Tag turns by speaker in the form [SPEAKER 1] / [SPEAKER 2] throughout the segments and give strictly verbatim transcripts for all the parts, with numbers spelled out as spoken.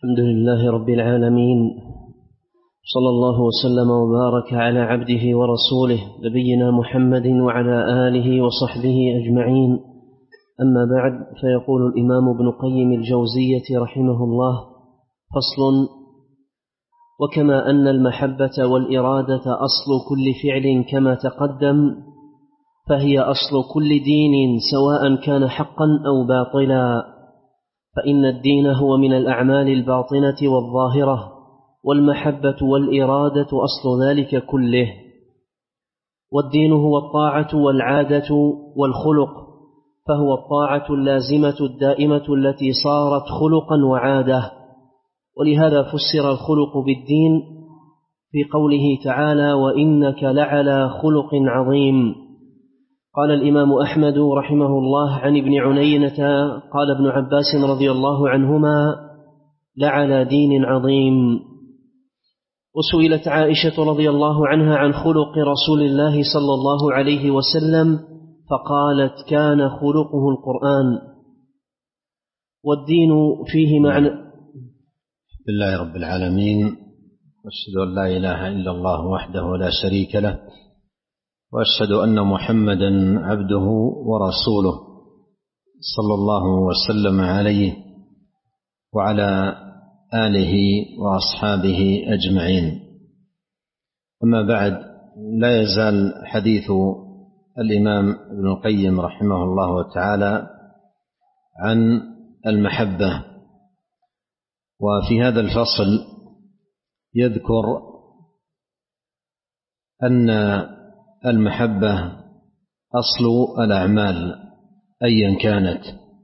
[SPEAKER 1] الحمد لله رب العالمين، صلى الله وسلم وبارك على عبده ورسوله نبينا محمد وعلى آله وصحبه أجمعين. أما بعد، فيقول الإمام ابن قيم الجوزية رحمه الله: فصل: وكما أن المحبة والإرادة أصل كل فعل كما تقدم، فهي أصل كل دين سواء كان حقا أو باطلا، فإن الدين هو من الأعمال الباطنة والظاهرة، والمحبة والإرادة أصل ذلك كله. والدين هو الطاعة والعادة والخلق، فهو الطاعة اللازمة الدائمة التي صارت خلقا وعادة. ولهذا فسر الخلق بالدين في قوله تعالى: وإنك لعلى خلق عظيم. قال الإمام أحمد رحمه الله عن ابن عنينة قال ابن عباس رضي الله عنهما: لعلى دين عظيم. وسئلت عائشة رضي الله عنها عن خلق رسول الله صلى الله عليه وسلم، فقالت: كان خلقه القرآن. والدين فيه معنى.
[SPEAKER 2] بسم الله رب العالمين، وأشهد أن لا إله إلا الله وحده لا شريك له، وأشهد أن محمدا عبده ورسوله صلى الله وسلم عليه وعلى آله وأصحابه أجمعين. أما بعد، لا يزال حديث الإمام ابن القيم رحمه الله تعالى عن المحبة، وفي هذا الفصل يذكر أن المحبة أصل الأعمال أيا كانت،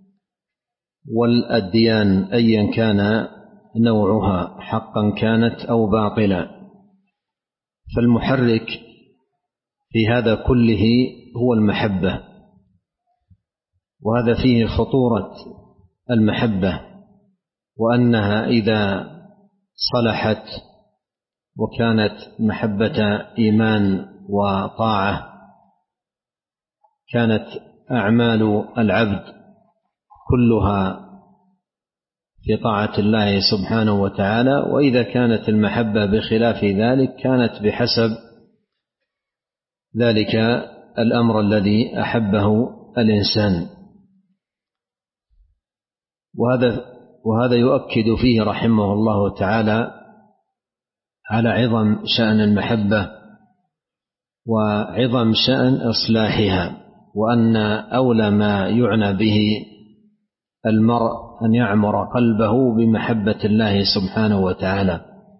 [SPEAKER 2] والأديان أيا كان نوعها، حقا كانت أو باطلا. فالمحرك في هذا كله هو المحبة، وهذا فيه خطورة المحبة، وأنها إذا صلحت وكانت محبة إيمان وطاعة كانت أعمال العبد كلها في طاعة الله سبحانه وتعالى. وإذا كانت المحبة بخلاف ذلك كانت بحسب ذلك الأمر الذي أحبه الإنسان. وهذا وهذا يؤكد فيه رحمه الله تعالى على عظم شأن المحبة وعظم شأن إصلاحها، وأن أولى ما يعنى به المرء أن يعمر قلبه بمحبة الله سبحانه وتعالى،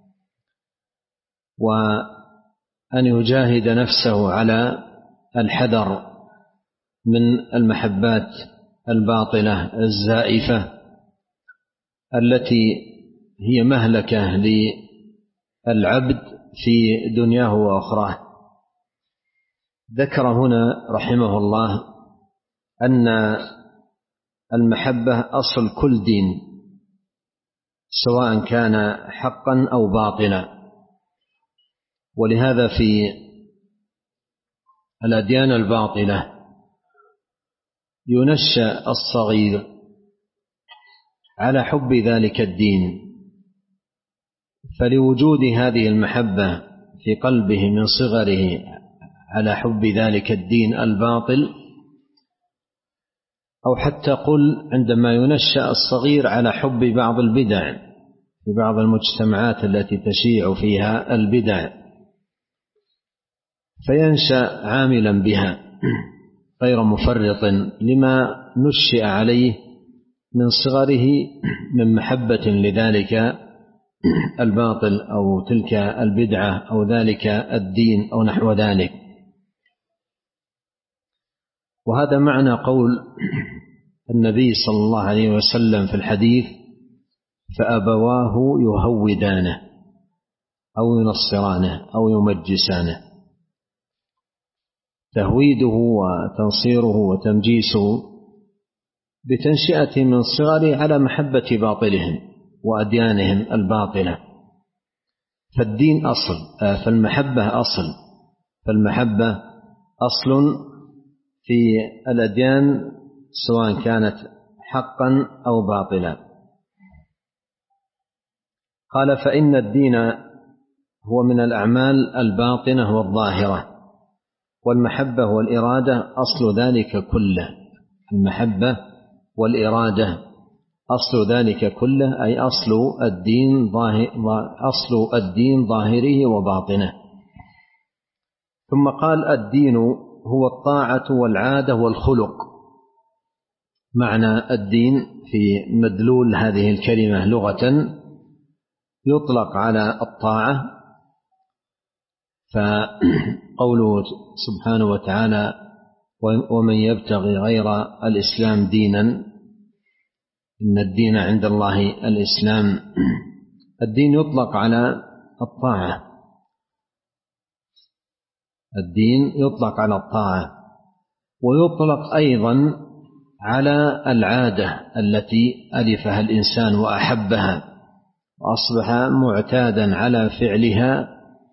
[SPEAKER 2] وأن يجاهد نفسه على الحذر من المحبات الباطلة الزائفة التي هي مهلكة للعبد في دنياه وأخراه. ذكر هنا رحمه الله أن المحبة أصل كل دين سواء كان حقا أو باطلا. ولهذا في الأديان الباطلة ينشأ الصغير على حب ذلك الدين، فلوجود هذه المحبة في قلبه من صغره على حب ذلك الدين الباطل، أو حتى قل عندما ينشأ الصغير على حب بعض البدع في بعض المجتمعات التي تشيع فيها البدع، فينشأ عاملا بها غير مفرط لما نشئ عليه من صغره من محبة لذلك الباطل أو تلك البدعة أو ذلك الدين أو نحو ذلك. وهذا معنى قول النبي صلى الله عليه وسلم في الحديث: فأبواه يهودانه أو ينصرانه أو يمجسانه. تهويده وتنصيره وتمجيسه بتنشئة من صغره على محبة باطلهم وأديانهم الباطلة. فالدين أصل، فالمحبة أصل، فالمحبة أصل في الأديان سواء كانت حقا أو باطلا. قال فإن الدين هو من الأعمال الباطنة والظاهرة، والمحبة والإرادة أصل ذلك كله. المحبة والإرادة أصل ذلك كله، أي أصل الدين ظاهر أصل الدين ظاهره وباطنه. ثم قال الدين هو الطاعة والعادة والخلق. معنى الدين في مدلول هذه الكلمة لغة يطلق على الطاعة، فقوله سبحانه وتعالى ومن يبتغي غير الإسلام دينا إن الدين عند الله الإسلام. الدين يطلق على الطاعة، الدين يطلق على الطاعة، ويطلق أيضا على العادة التي ألفها الإنسان وأحبها وأصبح معتادا على فعلها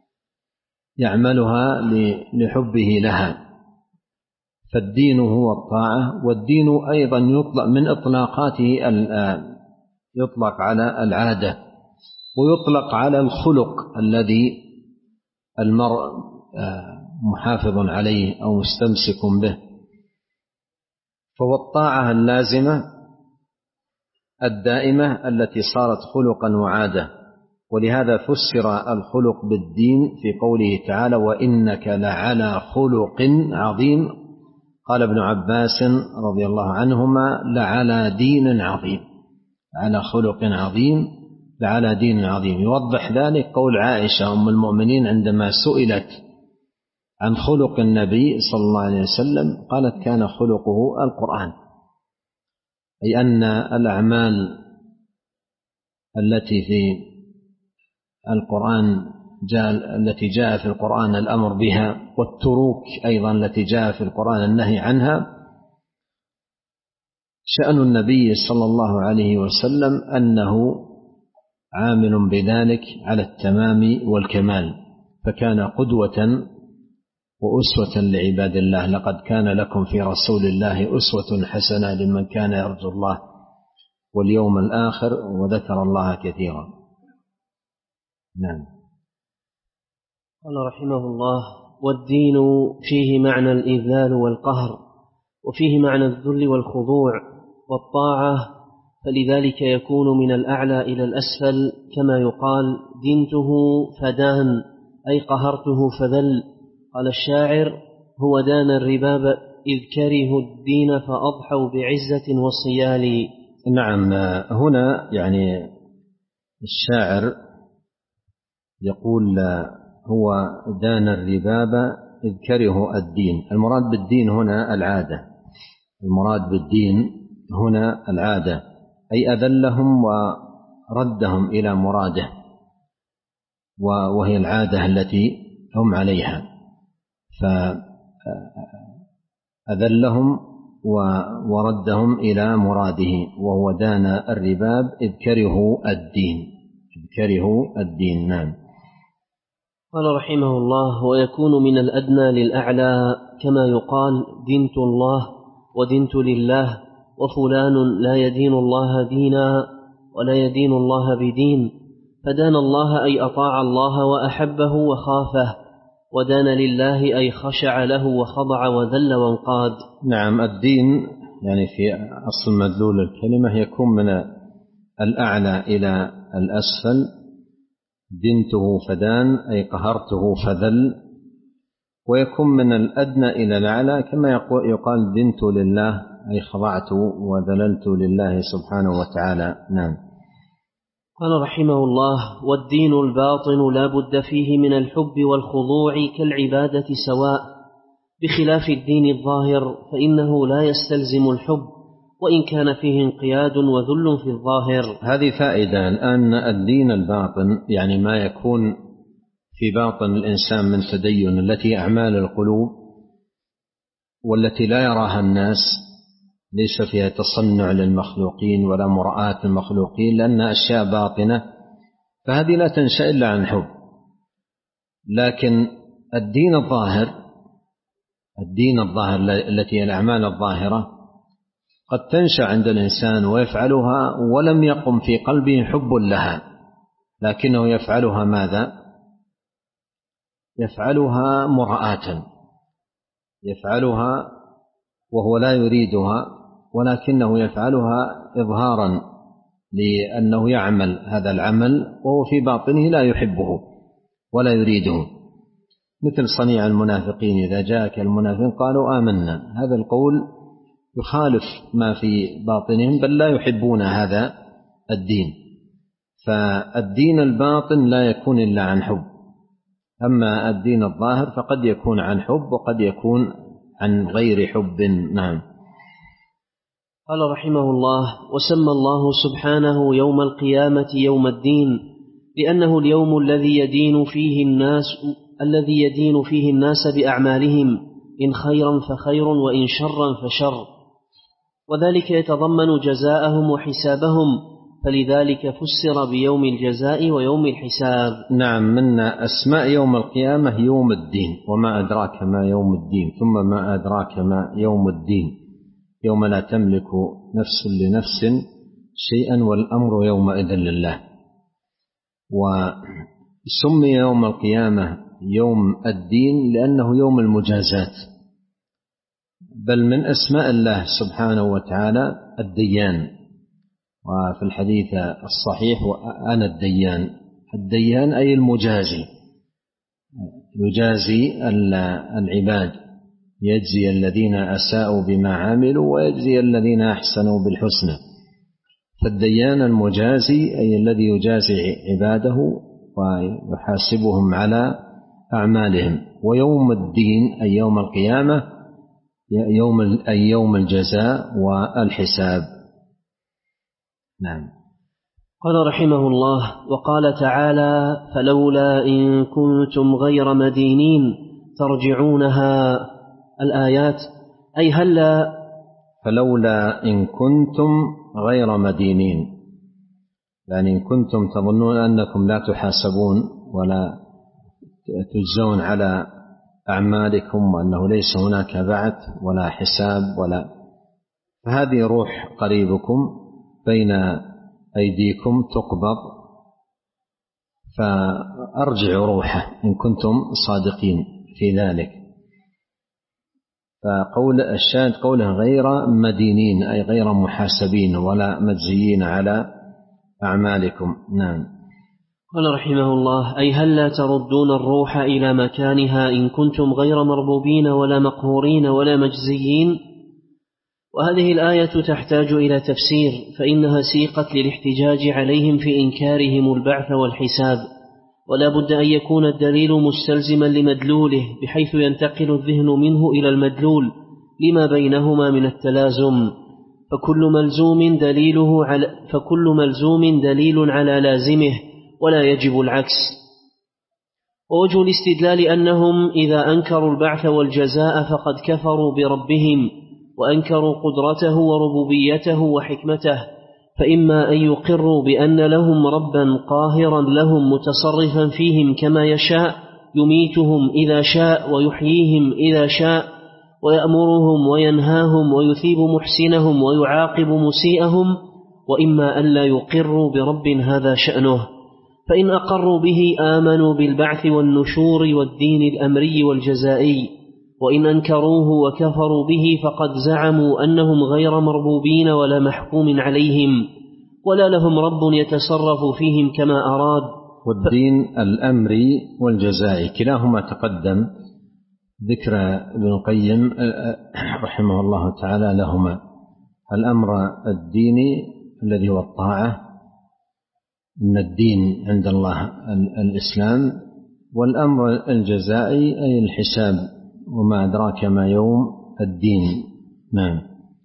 [SPEAKER 2] يعملها لحبه لها. فالدين هو الطاعة. والدين أيضا يطلق من إطلاقاته يطلق على العادة، ويطلق على الخلق الذي المرء محافظ عليه أو مستمسك به. فهو الطاعة اللازمة الدائمة التي صارت خلقا وعادة. ولهذا فسر الخلق بالدين في قوله تعالى وإنك لعلى خلق عظيم. قال ابن عباس رضي الله عنهما لعلى دين عظيم، على خلق عظيم لعلى دين عظيم. يوضح ذلك قول عائشة أم المؤمنين عندما سئلت عن خلق النبي صلى الله عليه وسلم قالت كان خلقه القرآن، أي أن الأعمال التي في القرآن جاء التي جاء في القرآن الأمر بها، والتروك أيضا التي جاء في القرآن النهي عنها، شأن النبي صلى الله عليه وسلم أنه عامل بذلك على التمام والكمال، فكان قدوة وأسوة لعباد الله. لقد كان لكم في رسول الله أسوة حسنة لمن كان يرجو الله واليوم الآخر وذكر الله كثيرا. نعم.
[SPEAKER 1] قال رحمه الله والدين فيه معنى الإذلال والقهر، وفيه معنى الذل والخضوع والطاعة، فلذلك يكون من الأعلى إلى الأسفل، كما يقال دينته فدان أي قهرته فذل. قال الشاعر هو دان الرباب إذ كرهوا الدين فأضحوا بعزة وصيال.
[SPEAKER 2] نعم. هنا يعني الشاعر يقول هو دان الرباب إذ كرهوا الدين. المراد بالدين هنا العادة، المراد بالدين هنا العادة، أي أذلهم وردهم إلى مراده، وهي العادة التي هم عليها، فأذلهم وردهم إلى مراده، وهو دان الرباب إذ كرهوا الدين، إذ كرهوا الدين. نعم.
[SPEAKER 1] قال رحمه الله ويكون من الأدنى للأعلى، كما يقال دينت الله ودينت لله، وفلان لا يدين الله دينا ولا يدين الله بدين. فدان الله أي أطاع الله وأحبه وخافه، ودان لله أي خشع له وخضع وذل وانقاد.
[SPEAKER 2] نعم. الدين يعني في أصل مدلول الكلمة يكون من الأعلى إلى الأسفل. دينته فدان أي قهرته فذل، ويكون من الأدنى إلى الأعلى كما يقال دينت لله أي خضعت وذللت لله سبحانه وتعالى. نعم.
[SPEAKER 1] قال رحمه الله والدين الباطن لا بد فيه من الحب والخضوع كالعبادة سواء، بخلاف الدين الظاهر فإنه لا يستلزم الحب وإن كان فيه انقياد وذل في الظاهر.
[SPEAKER 2] هذه فائدة أن الدين الباطن يعني ما يكون في باطن الإنسان من تدين، التي أعمال القلوب والتي لا يراها الناس، ليس فيها تصنع للمخلوقين ولا مراءة المخلوقين، لأن أشياء باطنة، فهذه لا تنشأ إلا عن حب. لكن الدين الظاهر، الدين الظاهر التي هي الأعمال الظاهرة قد تنشأ عند الإنسان ويفعلها ولم يقم في قلبه حب لها، لكنه يفعلها ماذا؟ يفعلها مراءة، يفعلها وهو لا يريدها، ولكنه يفعلها إظهارا لأنه يعمل هذا العمل وهو في باطنه لا يحبه ولا يريده، مثل صنيع المنافقين إذا جاءك المنافقين قالوا آمنا، هذا القول يخالف ما في باطنهم بل لا يحبون هذا الدين. فالدين الباطن لا يكون إلا عن حب، أما الدين الظاهر فقد يكون عن حب وقد يكون عن غير حب. نعم.
[SPEAKER 1] قال رحمه الله: وسمى الله سبحانه يوم القيامة يوم الدين لأنه اليوم الذي يدين فيه الناس الذي يدين فيه الناس بأعمالهم، إن خيرا فخير وإن شرا فشر، وذلك يتضمن جزاءهم وحسابهم، فلذلك فسر بيوم الجزاء ويوم الحساب.
[SPEAKER 2] نعم، من أسماء يوم القيامة يوم الدين، وما أدراك ما يوم الدين، ثم ما أدراك ما يوم الدين، يوم لا تملك نفس لنفس شيئا والأمر يومئذ لله. وسمي يوم القيامة يوم الدين لأنه يوم المجازات، بل من أسماء الله سبحانه وتعالى الديان، وفي الحديث الصحيح وأنا الديان، الديان أي المجازي، يجازي العباد، يجزي الذين أساءوا بما عملوا ويجزي الذين أحسنوا بالحسنى. فالديان المجازي أي الذي يجازي عباده ويحاسبهم على أعمالهم. ويوم الدين أي يوم القيامة يوم أي يوم الجزاء والحساب. نعم.
[SPEAKER 1] قال رحمه الله: وقال تعالى: فلولا إن كنتم غير مدينين ترجعونها، الآيات، أي هلا
[SPEAKER 2] فلولا إن كنتم غير مدينين، يعني إن كنتم تظنون أنكم لا تحاسبون ولا تجزون على أعمالكم وأنه ليس هناك بعث ولا حساب ولا، فهذه روح قريبكم بين أيديكم تقبض، فأرجعوا روحه إن كنتم صادقين في ذلك. فقول الشاهد قوله غير مدينين أي غير محاسبين ولا مجزيين على أعمالكم. نعم.
[SPEAKER 1] قال رحمه الله: أي هل لا تردون الروح إلى مكانها إن كنتم غير مربوبين ولا مقهورين ولا مجزيين. وهذه الآية تحتاج إلى تفسير، فإنها سيقت للاحتجاج عليهم في إنكارهم البعث والحساب، ولا بد أن يكون الدليل مستلزما لمدلوله بحيث ينتقل الذهن منه إلى المدلول لما بينهما من التلازم، فكل ملزوم دليله على فكل ملزوم دليل على لازمه ولا يجب العكس. ووجه الاستدلال أنهم إذا أنكروا البعث والجزاء فقد كفروا بربهم وأنكروا قدرته وربوبيته وحكمته، فإما أن يقروا بأن لهم ربا قاهرا لهم متصرفا فيهم كما يشاء، يميتهم إذا شاء ويحييهم إذا شاء، ويأمرهم وينهاهم ويثيب محسنهم ويعاقب مسيئهم، وإما أن لا يقروا برب هذا شأنه، فإن أقروا به آمنوا بالبعث والنشور والدين الأمري والجزائي، وإن أنكروه وكفروا به فقد زعموا أنهم غير مربوبين ولا محكوم عليهم ولا لهم رب يتصرف فيهم كما أراد.
[SPEAKER 2] والدين الأمري والجزائي كلاهما تقدم ذكر ابن القيم رحمه الله تعالى لهما. الأمر الديني الذي هو الطاعة، إن الدين عند الله الإسلام، والأمر الجزائي أي الحساب، وما أدراك ما يوم الدين. نعم.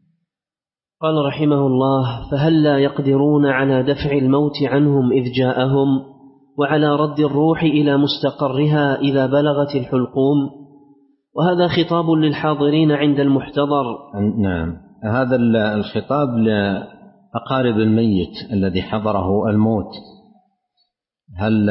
[SPEAKER 1] قال رحمه الله: فهل لا يقدرون على دفع الموت عنهم إذ جاءهم، وعلى رد الروح إلى مستقرها إذا بلغت الحلقوم؟ وهذا خطاب للحاضرين عند المحتضر.
[SPEAKER 2] نعم، هذا الخطاب لأقارب الميت الذي حضره الموت. هل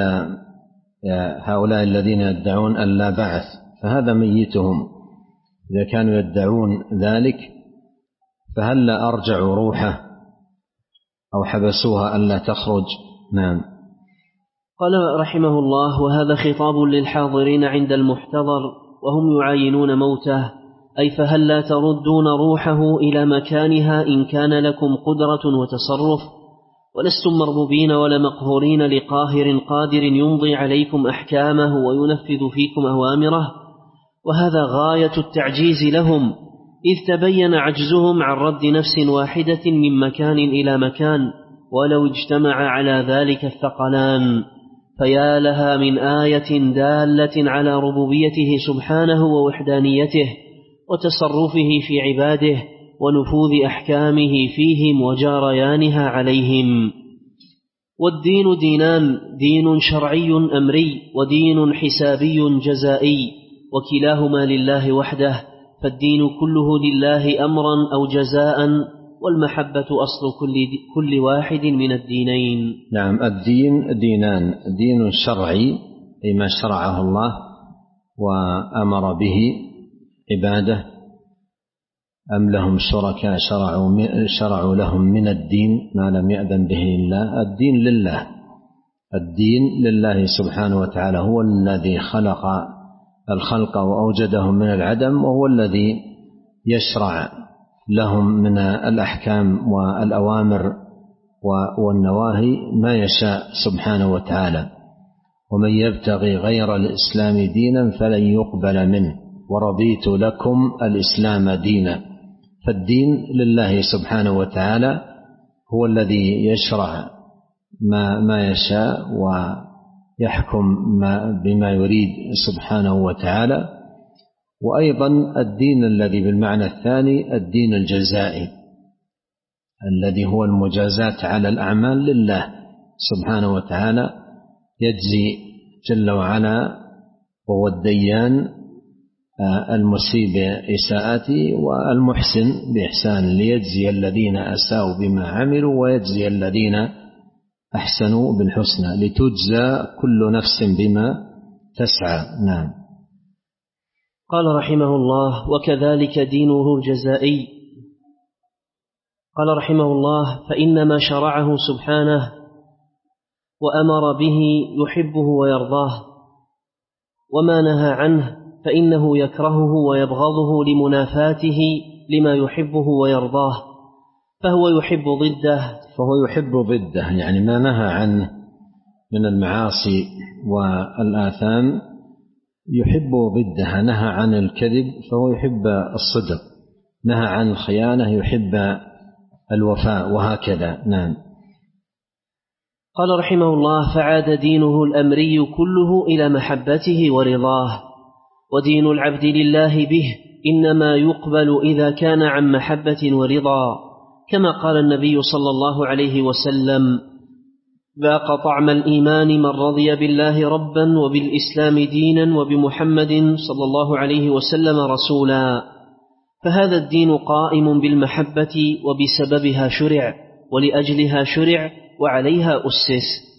[SPEAKER 2] هؤلاء الذين يدعون أن لا بعث فهذا ميتهم، إذا كانوا يدعون ذلك فهل أرجعوا روحه أو حبسوها ألا تخرج؟ نعم.
[SPEAKER 1] قال رحمه الله: وهذا خطاب للحاضرين عند المحتضر وهم يعاينون موته، أي فهل لا تردون روحه إلى مكانها إن كان لكم قدرة وتصرف، ولستم مربوبين ولا مقهورين لقاهر قادر يمضي عليكم أحكامه وينفذ فيكم أوامره. وهذا غاية التعجيز لهم، إذ تبين عجزهم عن رد نفس واحدة من مكان إلى مكان، ولو اجتمع على ذلك الثقلان. فيا لها من آية دالة على ربوبيته سبحانه ووحدانيته وتصرفه في عباده ونفوذ أحكامه فيهم وجريانها عليهم. والدين دينان: دين شرعي أمري، ودين حسابي جزائي، وكلاهما لله وحده، فالدين كله لله أمرا أو جزاء، والمحبة أصل كل, كل واحد من الدينين.
[SPEAKER 2] نعم، الدين دينان: دين شرعي أي ما شرعه الله وأمر به عباده، أم لهم شركاء شرعوا, شرعوا لهم من الدين ما لم يأذن به الله. الدين لله، الدين لله سبحانه وتعالى، هو الذي خلق الخلق وأوجدهم من العدم، وهو الذي يشرع لهم من الأحكام والأوامر والنواهي ما يشاء سبحانه وتعالى. ومن يبتغي غير الإسلام دينا فلن يقبل منه ورضيت لكم الإسلام دينا. فالدين لله سبحانه وتعالى، هو الذي يشرع ما, ما يشاء ويحكم ما بما يريد سبحانه وتعالى. وأيضا الدين الذي بالمعنى الثاني الدين الجزائي، الذي هو المجازات على الأعمال لله سبحانه وتعالى، يجزي جل وعلا وهو الديان المسيء بإساءته والمحسن بإحسان، ليجزي الذين أساءوا بما عملوا ويجزي الذين أحسنوا بالحسنى، لتجزى كل نفس بما تسعى. نعم.
[SPEAKER 1] قال رحمه الله: وكذلك دينه الجزائي. قال رحمه الله: فإنما شرعه سبحانه وأمر به يحبه ويرضاه، وما نهى عنه فإنه يكرهه ويبغضه لمنافاته لما يحبه ويرضاه، فهو يحب ضده
[SPEAKER 2] فهو يحب ضده يعني ما نهى عنه من المعاصي والآثام يحب ضدها. نهى عن الكذب فهو يحب الصدق، نهى عن الخيانة يحب الوفاء، وهكذا. نعم.
[SPEAKER 1] قال رحمه الله: فعاد دينه الأمري كله إلى محبته ورضاه، ودين العبد لله به إنما يقبل إذا كان عن محبة ورضا، كما قال النبي صلى الله عليه وسلم: ذاق طعم الإيمان من رضي بالله ربا وبالإسلام دينا وبمحمد صلى الله عليه وسلم رسولا. فهذا الدين قائم بالمحبة، وبسببها شرع، ولأجلها شرع، وعليها أسس.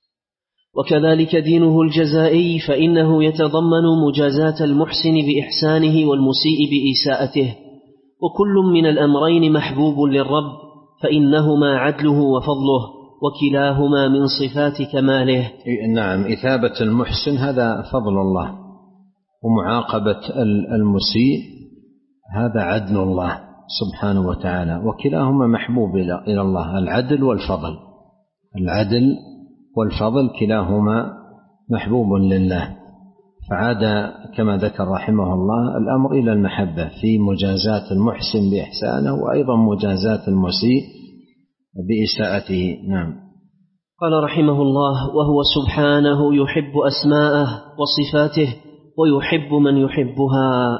[SPEAKER 1] وكذلك دينه الجزائي، فإنه يتضمن مجازاة المحسن بإحسانه والمسيء بإساءته، وكل من الأمرين محبوب للرب، فإنهما عدله وفضله، وكلاهما من صفات كماله.
[SPEAKER 2] نعم، إثابة المحسن هذا فضل الله، ومعاقبة المسيء هذا عدل الله سبحانه وتعالى، وكلاهما محبوب إلى الله، العدل والفضل. العدل والفضل كلاهما محبوب لله. فعاد كما ذكر رحمه الله الأمر إلى المحبة في مجازات المحسن بإحسانه، وأيضا مجازات المسيء بإساءته. نعم.
[SPEAKER 1] قال رحمه الله: وهو سبحانه يحب أسماءه وصفاته، ويحب من يحبها.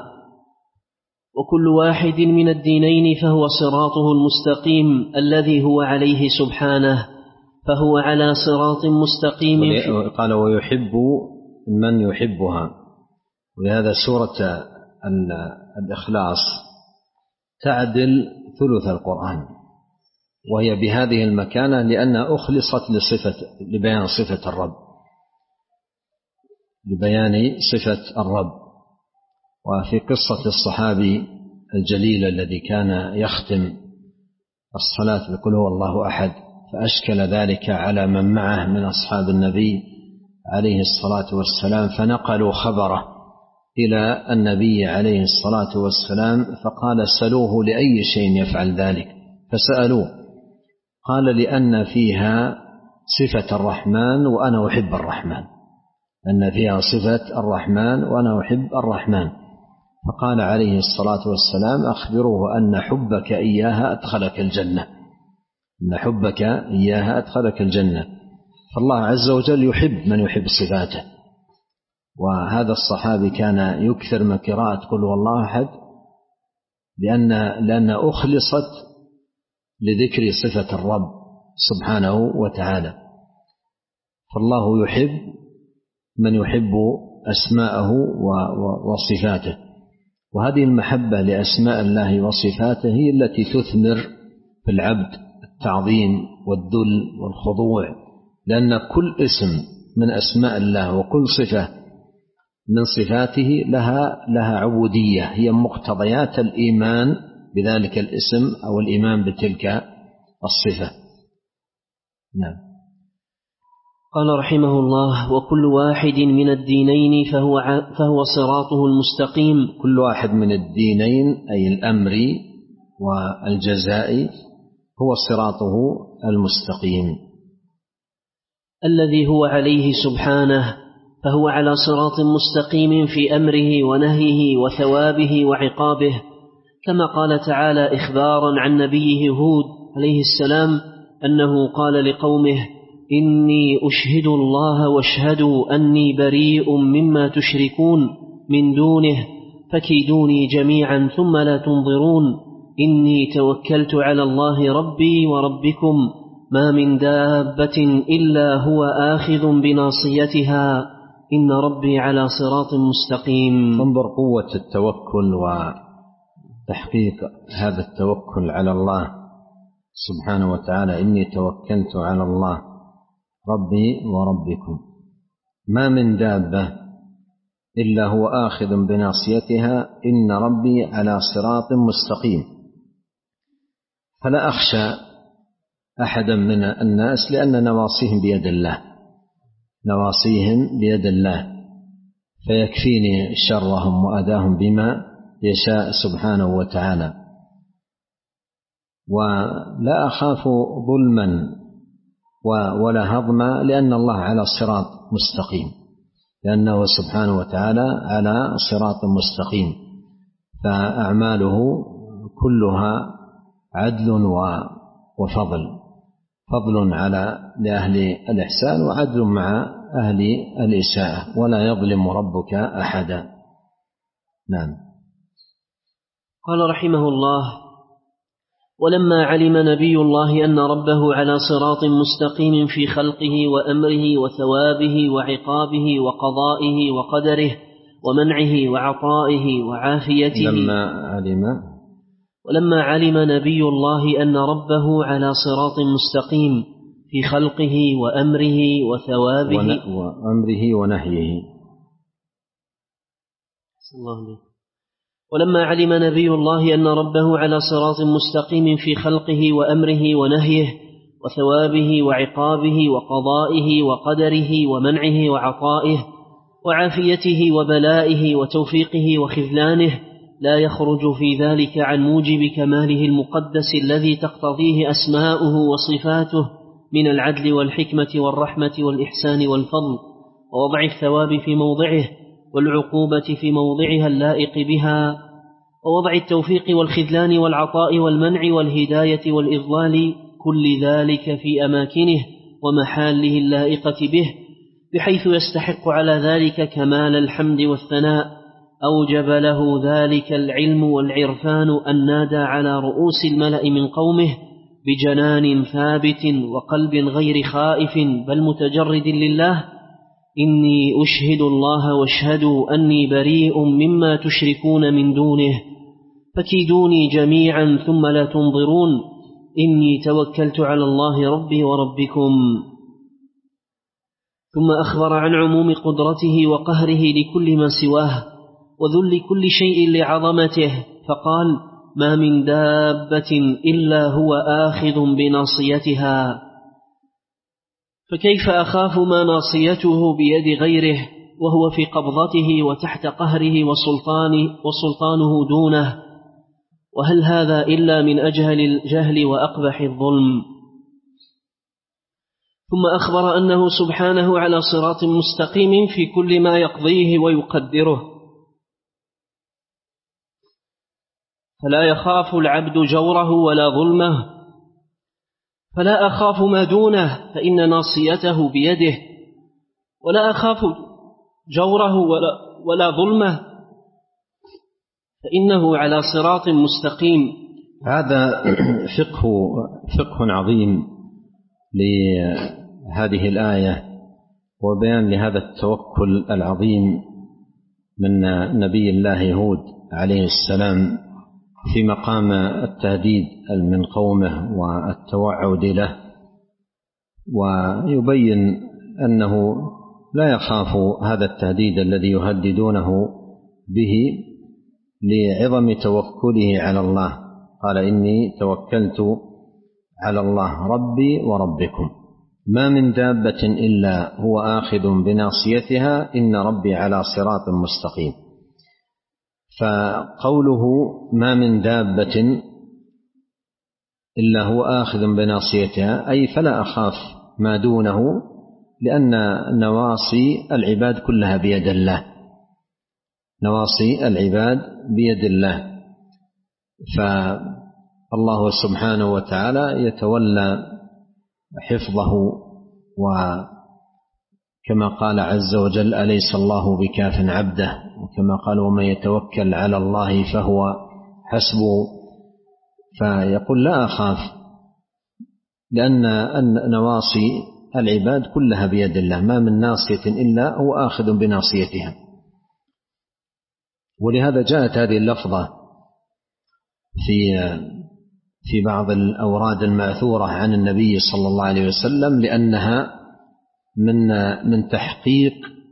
[SPEAKER 1] وكل واحد من الدينين فهو صراطه المستقيم الذي هو عليه سبحانه، فهو على صراط مستقيم.
[SPEAKER 2] قال: ويحب من يحبها. ولهذا سورة الإخلاص تعدل ثلث القرآن، وهي بهذه المكانة لأنها أخلصت لصفة لبيان صفة الرب، لبيان صفة الرب. وفي قصة الصحابي الجليل الذي كان يختم الصلاة بقول هو الله أحد، فأشكل ذلك على من معه من أصحاب النبي عليه الصلاة والسلام فنقلوا خبره إلى النبي عليه الصلاة والسلام، فقال سلوه لأي شيء يفعل ذلك، فسألوه قال لأن فيها صفة الرحمن وأنا أحب الرحمن، أن فيها صفة الرحمن وأنا أحب الرحمن. فقال عليه الصلاة والسلام أخبروه أن حبك إياها أدخلك الجنة، أن حبك إياها أدخلك الجنة. فالله عز وجل يحب من يحب صفاته، وهذا الصحابي كان يكثر من قراءة قل هو الله أحد لأن لأن أخلصت لذكر صفة الرب سبحانه وتعالى. فالله يحب من يحب أسماءه وصفاته، وهذه المحبة لأسماء الله وصفاته هي التي تثمر في العبد التعظيم والذل والخضوع، لأن كل اسم من أسماء الله وكل صفة من صفاته لها لها عبودية، هي مقتضيات الإيمان بذلك الاسم أو الإيمان بتلك الصفة. نعم.
[SPEAKER 1] قال رحمه الله: وكل واحد من الدينين فهو فهو صراطه المستقيم.
[SPEAKER 2] كل واحد من الدينين أي الأمر والجزاء هو صراطه المستقيم
[SPEAKER 1] الذي هو عليه سبحانه، فهو على صراط مستقيم في أمره ونهيه وثوابه وعقابه، كما قال تعالى إخبارا عن نبيه هود عليه السلام أنه قال لقومه: إني أشهد الله واشهدوا أني بريء مما تشركون من دونه فكيدوني جميعا ثم لا تنظرون إني توكلت على الله ربي وربكم ما من دابة إلا هو آخذ بناصيتها إن ربي على صراط مستقيم.
[SPEAKER 2] انظر قوة التوكل وتحقيق هذا التوكل على الله سبحانه وتعالى: إني توكلت على الله ربي وربكم ما من دابة إلا هو آخذ بناصيتها إن ربي على صراط مستقيم. فلا أخشى أحدا من الناس لأن نواصيهم بيد الله، نواصيهم بيد الله، فيكفيني شرهم وأذاهم بما يشاء سبحانه وتعالى. ولا أخاف ظلما ولا هضما لأن الله على صراط مستقيم، لأنه سبحانه وتعالى على صراط مستقيم، فأعماله كلها عدل وفضل، فضل على لأهل الإحسان وعدل مع أهل الإساءة، ولا يظلم ربك أحدا. نعم.
[SPEAKER 1] قال رحمه الله: ولما علم نبي الله أن ربه على صراط مستقيم في خلقه وأمره وثوابه وعقابه وقضائه وقدره ومنعه وعطائه وعافيته
[SPEAKER 2] لما علم
[SPEAKER 1] ولما علم نبي الله أن ربه على صراط مستقيم في خلقه وأمره وثوابه
[SPEAKER 2] وأمره ونهيه
[SPEAKER 1] ولما علم نبي الله أن ربه على صراط مستقيم في خلقه وأمره ونهيه وثوابه وعقابه وقضائه وقدره ومنعه وعطائه وعافيته وبلائه وتوفيقه وخذلانه لا يخرج في ذلك عن موجب كماله المقدس الذي تقتضيه أسماؤه وصفاته من العدل والحكمة والرحمة والإحسان والفضل، ووضع الثواب في موضعه والعقوبة في موضعها اللائق بها، ووضع التوفيق والخذلان والعطاء والمنع والهداية والإضلال كل ذلك في أماكنه ومحاله اللائقة به، بحيث يستحق على ذلك كمال الحمد والثناء. أوجب له ذلك العلم والعرفان النادى على رؤوس الملأ من قومه بجنان ثابت وقلب غير خائف بل متجرد لله: إني أشهد الله واشهدوا أني بريء مما تشركون من دونه فكيدوني جميعا ثم لا تنظرون إني توكلت على الله ربي وربكم. ثم أخبر عن عموم قدرته وقهره لكل ما سواه وذل كل شيء لعظمته، فقال: ما من دابة إلا هو آخذ بناصيتها. فكيف أخاف ما ناصيته بيد غيره وهو في قبضته وتحت قهره وسلطانه, وسلطانه دونه؟ وهل هذا إلا من أجهل الجهل وأقبح الظلم؟ ثم أخبر أنه سبحانه على صراط مستقيم في كل ما يقضيه ويقدره، فلا يخاف العبد جوره ولا ظلمه، فلا أخاف ما دونه فإن ناصيته بيده، ولا أخاف جوره ولا, ولا ظلمه فإنه على صراط مستقيم.
[SPEAKER 2] هذا فقه فقه عظيم لهذه الآية، وبيان لهذا التوكل العظيم من نبي الله هود عليه السلام في مقام التهديد من قومه والتوعد له، ويبين أنه لا يخاف هذا التهديد الذي يهددونه به لعظم توكله على الله. قال إني توكلت على الله ربي وربكم ما من دابة إلا هو آخذ بناصيتها إن ربي على صراط مستقيم. فقوله ما من دابة إلا هو آخذ بناصيتها أي فلا أخاف ما دونه، لأن نواصي العباد كلها بيد الله، نواصي العباد بيد الله، فالله سبحانه وتعالى يتولى حفظه. وكما قال عز وجل أليس الله بكاف عبده، وكما قال ومن يتوكل على الله فهو حسبه. فيقول لا أخاف لأن نواصي العباد كلها بيد الله، ما من ناصية إلا هو آخذ بناصيتها. ولهذا جاءت هذه اللفظة في في بعض الأوراد المأثورة عن النبي صلى الله عليه وسلم، لأنها من من تحقيق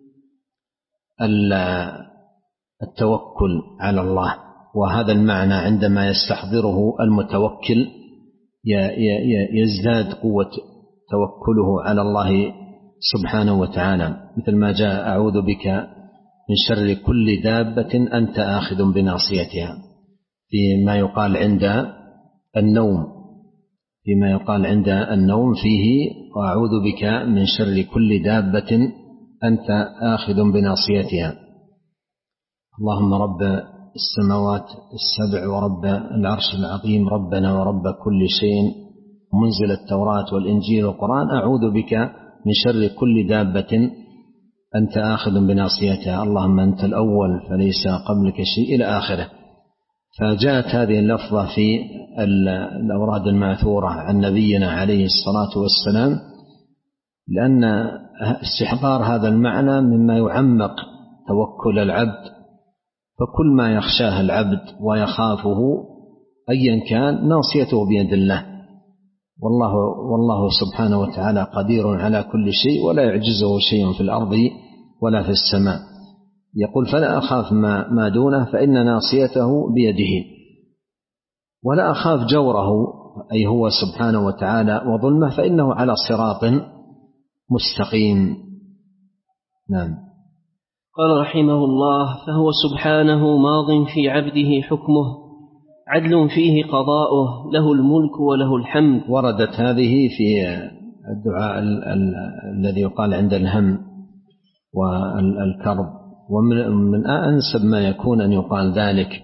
[SPEAKER 2] التوكل على الله. وهذا المعنى عندما يستحضره المتوكل يزداد قوة توكله على الله سبحانه وتعالى، مثل ما جاء أعوذ بك من شر كل دابة أنت آخذ بناصيتها، فيما يقال عند النوم فيما يقال عند النوم فيه وأعوذ بك من شر كل دابة أنت آخذ بناصيتها. اللهم رب السماوات السبع ورب العرش العظيم ربنا ورب كل شيء منزل التوراة والإنجيل والقرآن أعوذ بك من شر كل دابة أنت آخذ بناصيتها، اللهم أنت الأول فليس قبلك شيء إلى آخره. فجاءت هذه اللفظة في الأوراد الماثورة عن نبينا عليه الصلاة والسلام، لأن استحضار هذا المعنى مما يعمق توكل العبد، فكل ما يخشاه العبد ويخافه أيا كان ناصيته بيد الله، والله, والله سبحانه وتعالى قدير على كل شيء ولا يعجزه شيء في الأرض ولا في السماء. يقول فلا أخاف ما, ما دونه فإن ناصيته بيده، ولا أخاف جوره أي هو سبحانه وتعالى وظلمه فإنه على صراط مستقيم. نعم.
[SPEAKER 1] قال رحمه الله فهو سبحانه ماض في عبده حكمه عدل فيه قضاؤه له الملك وله الحمد.
[SPEAKER 2] وردت هذه في الدعاء الذي يقال عند الهم والكرب، ومن أنسب ما يكون أن يقال ذلك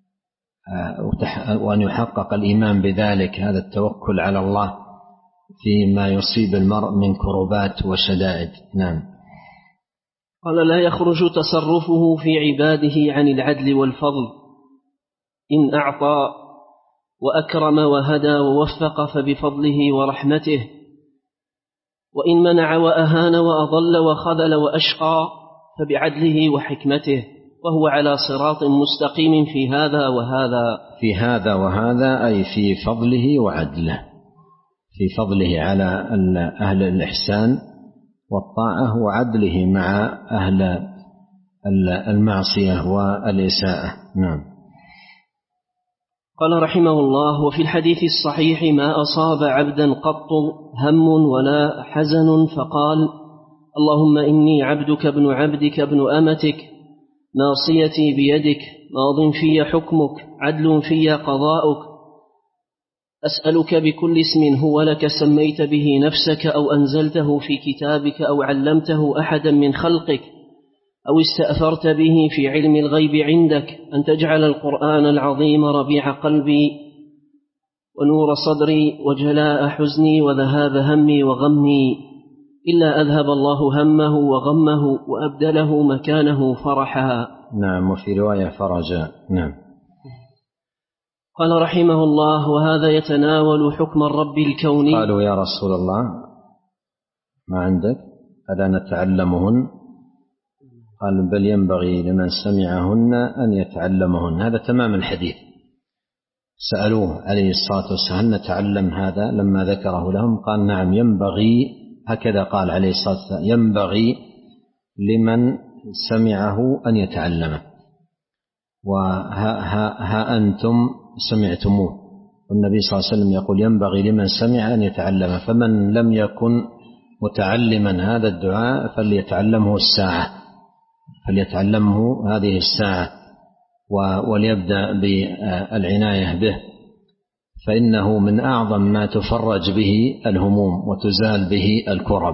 [SPEAKER 2] وأن يحقق الإيمان بذلك، هذا التوكل على الله فيما يصيب المرء من كربات وشدائد. نعم.
[SPEAKER 1] قال لا يخرج تصرفه في عباده عن العدل والفضل، إن أعطى وأكرم وهدى ووفق فبفضله ورحمته، وإن منع وأهان وأضل وخذل وأشقى فبعدله وحكمته، وهو على صراط مستقيم في هذا وهذا.
[SPEAKER 2] في هذا وهذا أي في فضله وعدله، في فضله على أهل الإحسان والطاعة وعدله مع أهل المعصية والإساءة. نعم.
[SPEAKER 1] قال رحمه الله: وفي الحديث الصحيح: ما أصاب عبدا قط هم ولا حزن فقال: اللهم إني عبدك ابن عبدك ابن أمتك ناصيتي بيدك ماض في حكمك عدل في قضاؤك أسألك بكل اسم هو لك سميت به نفسك أو أنزلته في كتابك أو علمته أحدا من خلقك أو استأثرت به في علم الغيب عندك أن تجعل القرآن العظيم ربيع قلبي ونور صدري وجلاء حزني وذهاب همي وغمي إلا أذهب الله همه وغمه وأبدله مكانه فرحا.
[SPEAKER 2] نعم. وفي رواية فرجا. نعم.
[SPEAKER 1] قال رحمه الله: وهذا يتناول حكم الرب الكوني.
[SPEAKER 2] قالوا: يا رسول الله ما عندك ألا نتعلمهن؟ قال: بل ينبغي لمن سمعهن أن يتعلمهن. هذا تمام الحديث. سألوه عليه الصلاة والسلام: نتعلم هذا؟ لما ذكره لهم قال: نعم ينبغي، هكذا قال عليه الصلاة والسلام: ينبغي لمن سمعه أن يتعلمه. وها ها ها أنتم سمعتموه، والنبي صلى الله عليه وسلم يقول: ينبغي لمن سمع أن يتعلمه. فمن لم يكن متعلما هذا الدعاء فليتعلمه الساعة، فليتعلمه هذه الساعة وليبدأ بالعناية به، فإنه من أعظم ما تفرج به الهموم وتزال به الكرب.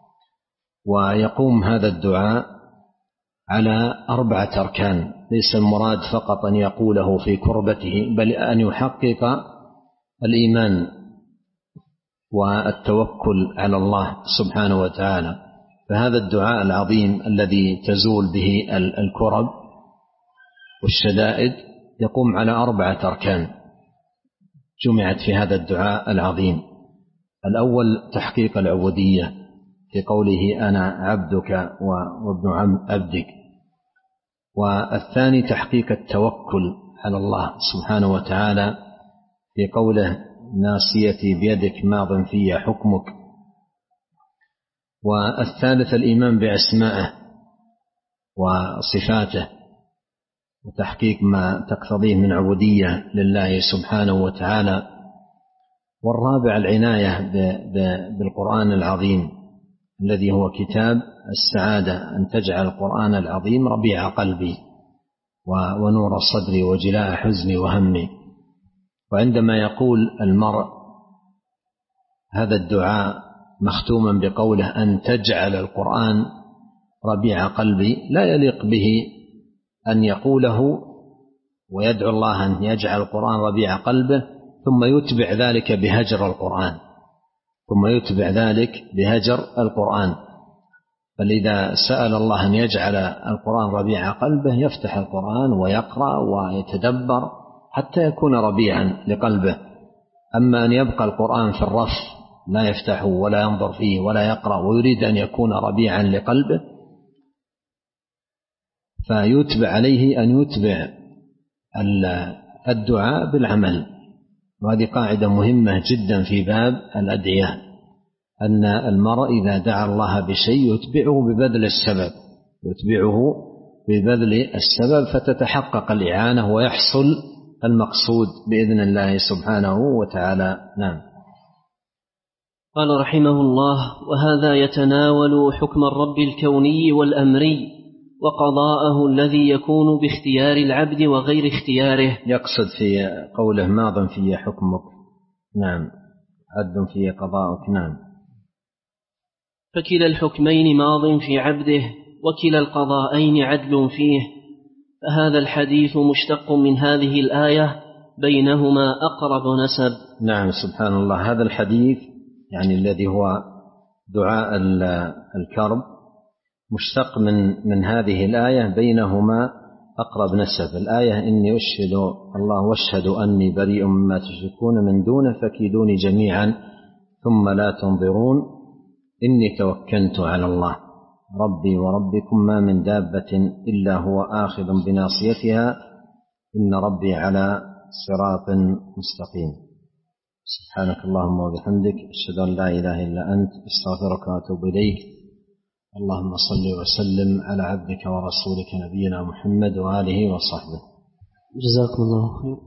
[SPEAKER 2] ويقوم هذا الدعاء على أربعة أركان، ليس المراد فقط أن يقوله في كربته، بل أن يحقق الإيمان والتوكل على الله سبحانه وتعالى. فهذا الدعاء العظيم الذي تزول به الكرب والشدائد يقوم على أربعة أركان جمعت في هذا الدعاء العظيم. الأول تحقيق العبودية في قوله: أنا عبدك وابن عبدك. والثاني تحقيق التوكل على الله سبحانه وتعالى في قوله: ناصيتي بيدك ماض في حكمك. والثالث الإيمان بأسمائه وصفاته وتحقيق ما تقتضيه من عبودية لله سبحانه وتعالى. والرابع العناية بالقرآن العظيم الذي هو كتاب السعادة، أن تجعل القرآن العظيم ربيع قلبي ونور صدري وجلاء حزني وهمي. وعندما يقول المرء هذا الدعاء مختوما بقوله: أن تجعل القرآن ربيع قلبي، لا يليق به أن يقوله ويدعو الله أن يجعل القرآن ربيع قلبه ثم يتبع ذلك بهجر القرآن ثم يتبع ذلك بهجر القرآن. بل إذا سأل الله أن يجعل القرآن ربيع قلبه يفتح القرآن ويقرأ ويتدبر حتى يكون ربيعا لقلبه. أما أن يبقى القرآن في الرف لا يفتحه ولا ينظر فيه ولا يقرأ ويريد أن يكون ربيعا لقلبه، فيتبع عليه أن يتبع الدعاء بالعمل. وهذه قاعدة مهمة جدا في باب الأدعية، أن المرء إذا دعا الله بشيء يتبعه ببذل السبب يتبعه ببذل السبب فتتحقق الإعانة ويحصل المقصود بإذن الله سبحانه وتعالى. نعم.
[SPEAKER 1] قال رحمه الله: وهذا يتناول حكم الرب الكوني والأمري وقضاءه الذي يكون باختيار العبد وغير اختياره.
[SPEAKER 2] يقصد في قوله: ماض في حكمك. نعم. عدل في قضاءك. نعم.
[SPEAKER 1] فكلا الحكمين ماض في عبده وكلا القضاءين عدل فيه، فهذا الحديث مشتق من هذه الآية بينهما أقرب نسب.
[SPEAKER 2] نعم. سبحان الله. هذا الحديث يعني الذي هو دعاء الكرب مشتق من من هذه الآية بينهما أقرب نسب. الآية: إني أشهد الله واشهد أني بريء مما تشركون من دونه فكيدوني جميعا ثم لا تنظرون إني توكلت على الله ربي وربكم ما من دابة إلا هو آخذ بناصيتها إن ربي على صراط مستقيم. سبحانك اللهم وبحمدك أشهد أن لا إله إلا أنت أستغفرك وأتوب إليك. اللهم صل وسلم على عبدك ورسولك نبينا محمد وآله وصحبه.
[SPEAKER 1] جزاكم الله خير.